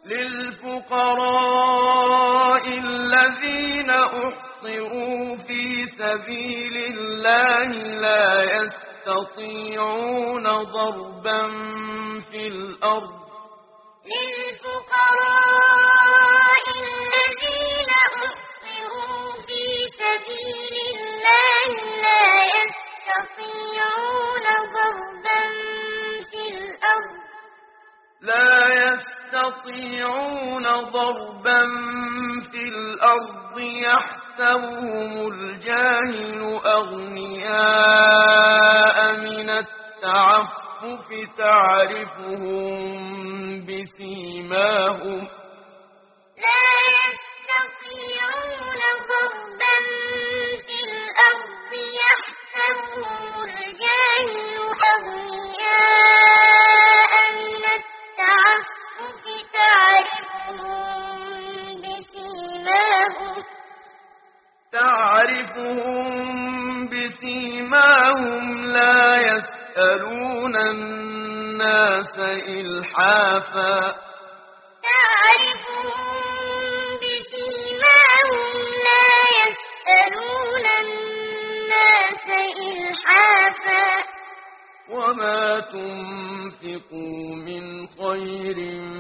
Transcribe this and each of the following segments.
للفقراء الذين أحصروا في سبيل الله لا يستطيعون ضربا في الأرض للفقراء الذين أحصروا في سبيل الله لا يستطيعون ضربا في الأرض يحسبهم الجاهل أغنياء من التعفف تعرفهم بسيماهم يحسبهم الجاهل أغنياء من التعفف تعرفهم بسيماهم لا يسألون الناس إلحافا وما تنفقوا من خير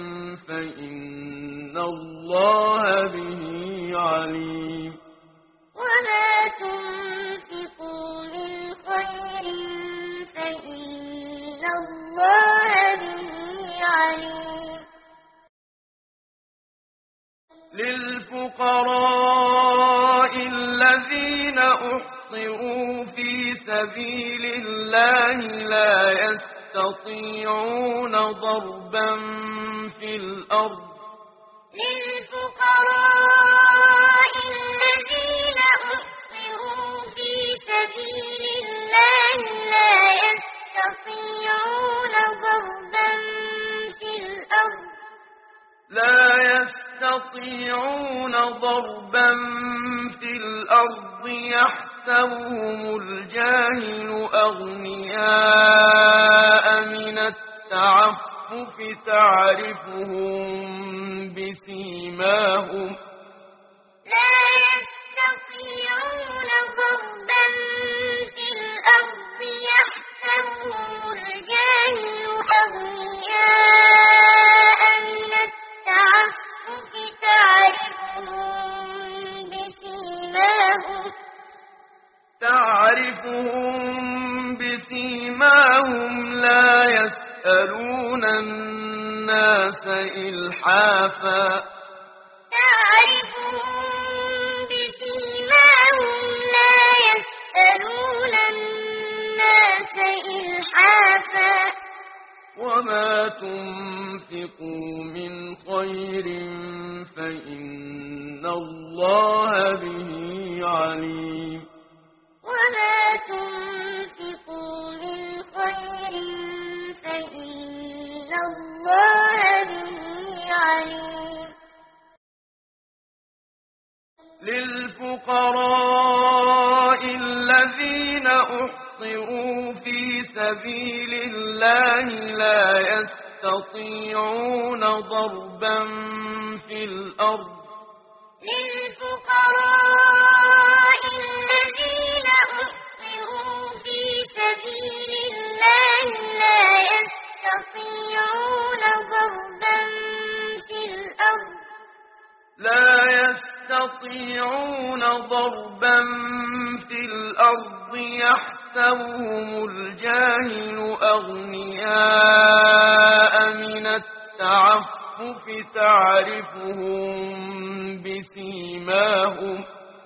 فإن الله به عليم وما تنفقوا من خير فإن الله به عليم للفقراء الذين أحصروا في سبيل الله لا يستطيعون ضربا في الأرض يحسبهم الجاهل أغنياء من التعفف تعرفهم بسيماهم لا يسألون الناس إلحافا وما تنفقوا من خير فإن الله به عليم وما تنفقوا من خير فإن الله به عليم للفقراء الذين أحصروا في سبيل الله لا يستطيعون ضربا في الأرض يحسبهم الجاهل أغنياء من التعفف تعرفهم بسيماهم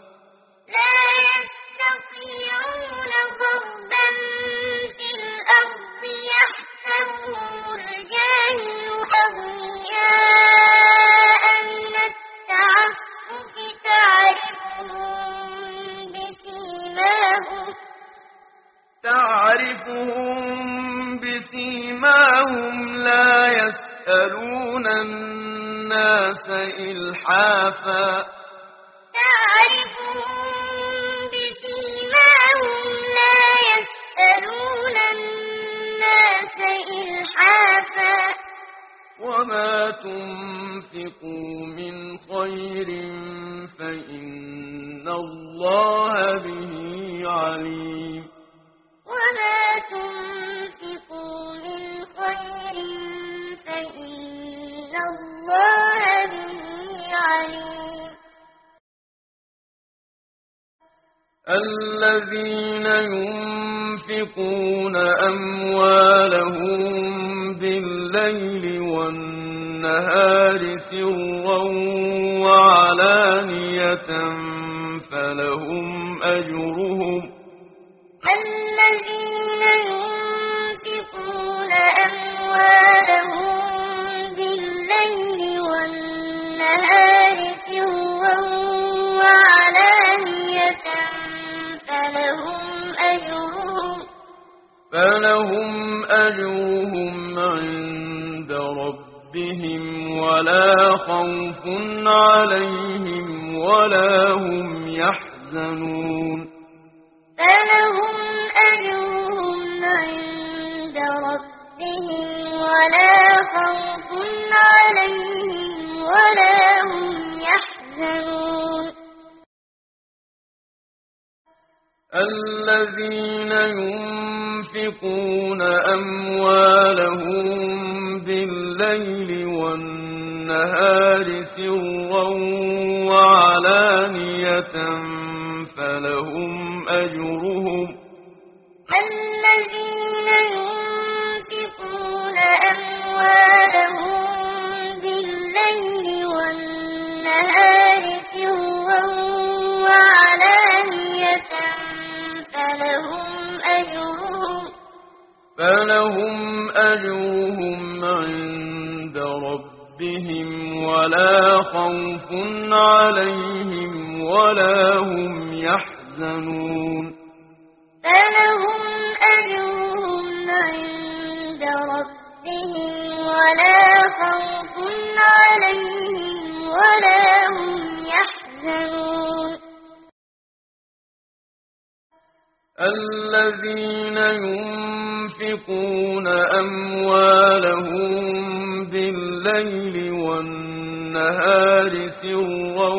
لا يسألون الناس إلحافا وما تنفقوا من خير فإن الله به عليم وما تنفقوا من خير فإن الله به عليم الذين ينفقون أموالهم بالليل والنهار سرا وعلانية فلهم أجرهم الذين ينفقون أموالهم بالليل والنهار سرا وعلانية فلهم أجرهم عند ربهم ولا خوف عليهم ولا هم يحزنون فلهم أجرهم عند ربهم ولا خوف عليهم ولا هم يحزنون الذين ينفقون أموالهم بالليل والنهار سرا وعلانية فلهم أجرهم الذين ينفقون أموالهم بالليل والنهار سرا وعلانية فلهم أجرهم عند ربهم ولا خوف عليهم ولا هم يحزنون فلهم أجرهم عند ربهم ولا خوف عليهم ولا هم يحزنون الذين ينفقون أموالهم بالليل والنهار سرا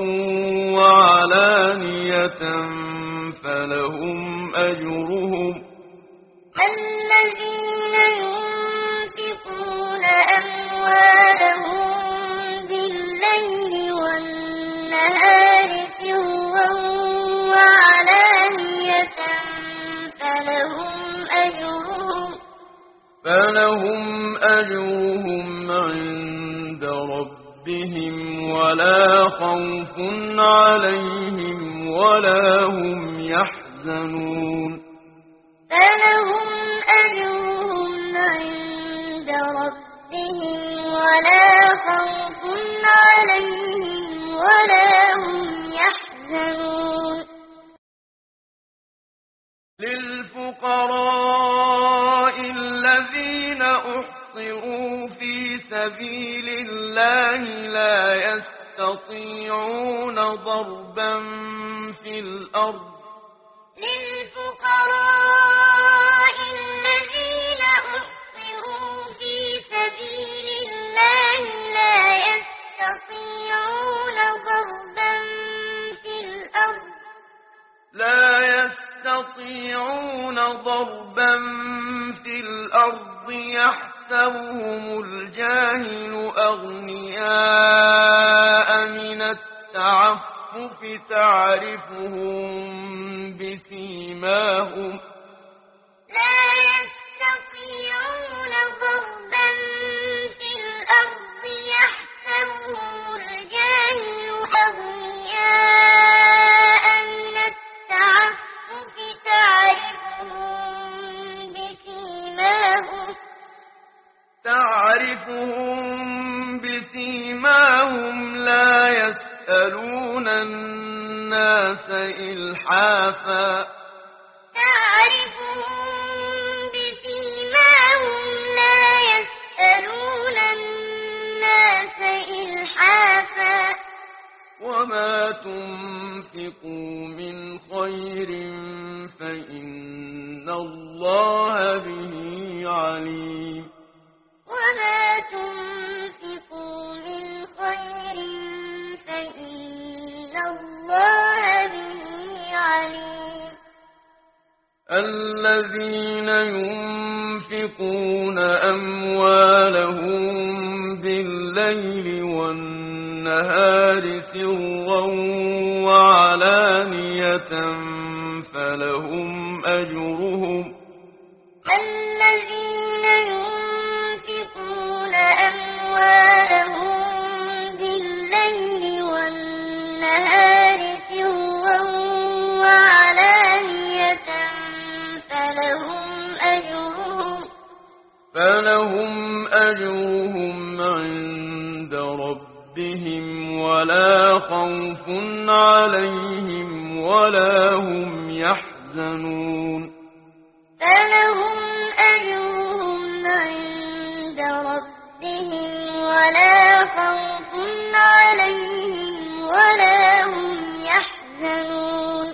وعلانية فلهم أجرهم الذين ينفقون أموالهم بالليل والنهار سرا وعلانية فلهم أجرهم عند ربهم ولا خوف عليهم ولا هم يحزنون فلهم أجرهم عند ربهم ولا خوف عليهم ولا هم يحزنون للفقراء الذين أحصروا في سبيل الله لا يستطيعون ضربا في الأرض للفقراء الذين أحصروا في سبيل الله لا يستطيعون ضربا في الأرض يحسبهم الجاهل أغنياء من التعفف تعرفهم بسيماهم لا يستطيعون ضربا في الأرض يحسبهم الجاهل أغنياء من التعفف تعرفهم بسيماهم لا يسألون الناس إلحافا تعرفهم بسيماهم لا يسألون الناس إلحافا وما تنفقوا من خير فإن الله به عليم وما تنفقوا الله به عليم الذين ينفقون أموالهم بالليل والنهار سرا وعلانية فلهم أجرهم الذين ينفقون أموالهم بالليل والنهار سرا وعلانية فلهم أجرهم عند ربهم ولا خوف عليهم ولا هم يحزنون فلهم أجرهم عند ربهم ولا خوف عليهم ولا هم يحزنون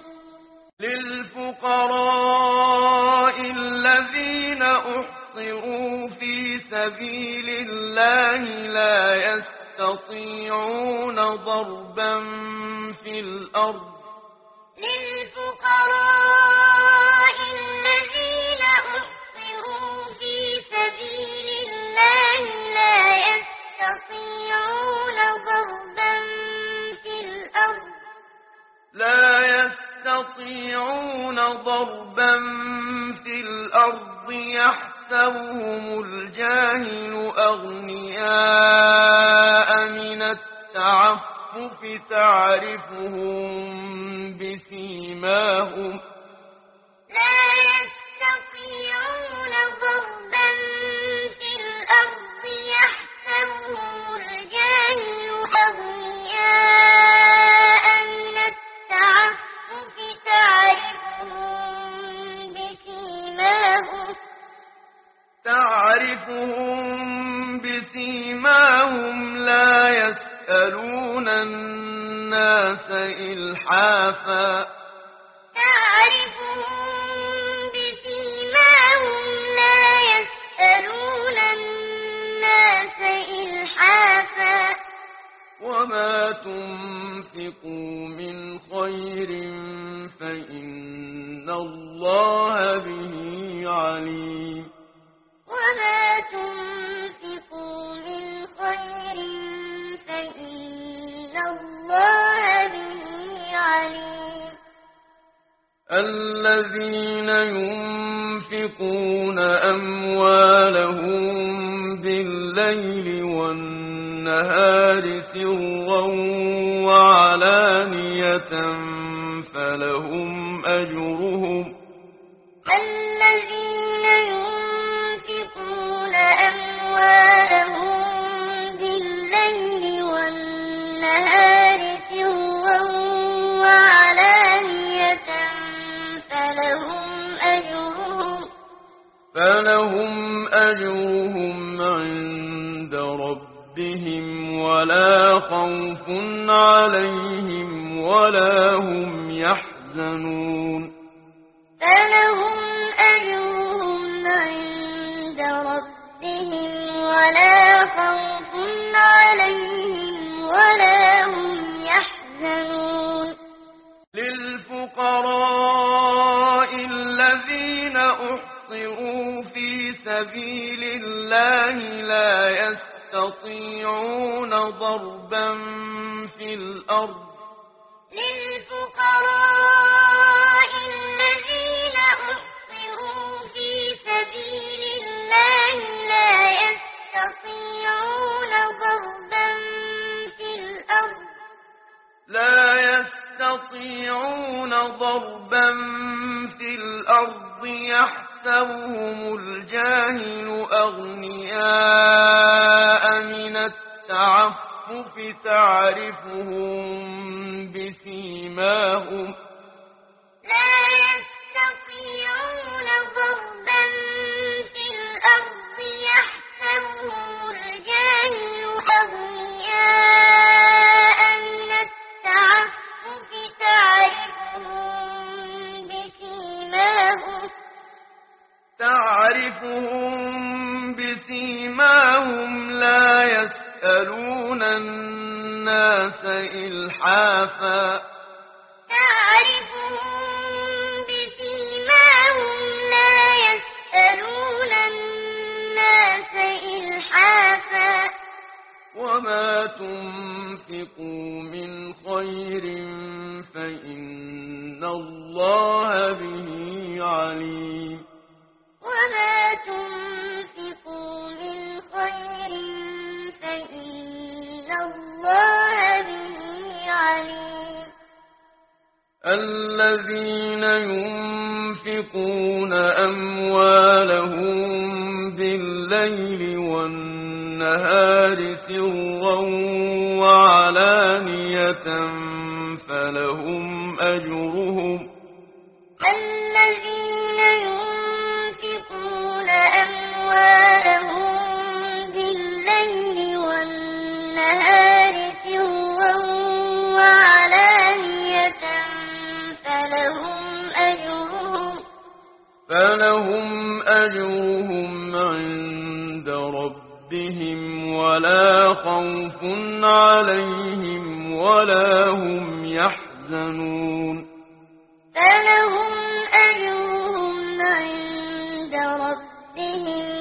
للفقراء الذين أحصروا في سبيل الله لا يستطيعون ضربا في الأرض للفقراء الذين أحصروا في سبيل الله لا يستطيعون ضربا في الأرض يحسبهم الجاهل أغنياء من التعفف تعرفهم بسيماهم لا يستطيعون ضربا في الأرض يحسبهم الجاهل أغنياء من التعفف تعرفهم بسيماهم لا يسألون الناس إلحافا وما تنفقوا من خير فإن الله به عليم وما تنفقوا من خير فإن الله به عليم الذين ينفقون أموالهم بالليل والنهار سرا وعلانية فلهم أجرهم الذين ينفقون أموالهم بالليل والنهار سرا وعلانية فلهم أجرهم عند ربهم ولا خوف عليهم ولا هم يحزنون فلهم أجرهم عند ربهم ولا خوف عليهم ولا هم يحزنون للفقراء الذين أحصروا في سبيل الله لا يستطيعون ضربا في الأرض للفقراء الذين أحصروا في سبيل الله لا يستطيعون ضربا في الأرض يحسبهم الجاهل أغنياء من التعفف تعرفهم بسيماهم لا يستطيعون ضربا في الأرض يحسبهم الجاهل أغنياء من التعفف تعرفهم بسيماهم لا يسألون الناس إلحافا وما تنفقوا من خير فإن الله به عليم وما تنفقوا من خير فإن الله به عليم الذين ينفقون أموالهم بالليل والنهار سرا وعلانية فلهم أجرهم الذين ينفقون أموالهم بالليل والنهار سرا وعلانية فلهم أجرهم عند ربهم ولا خوف عليهم ولا هم يحزنون فلهم أجرهم عند ربهم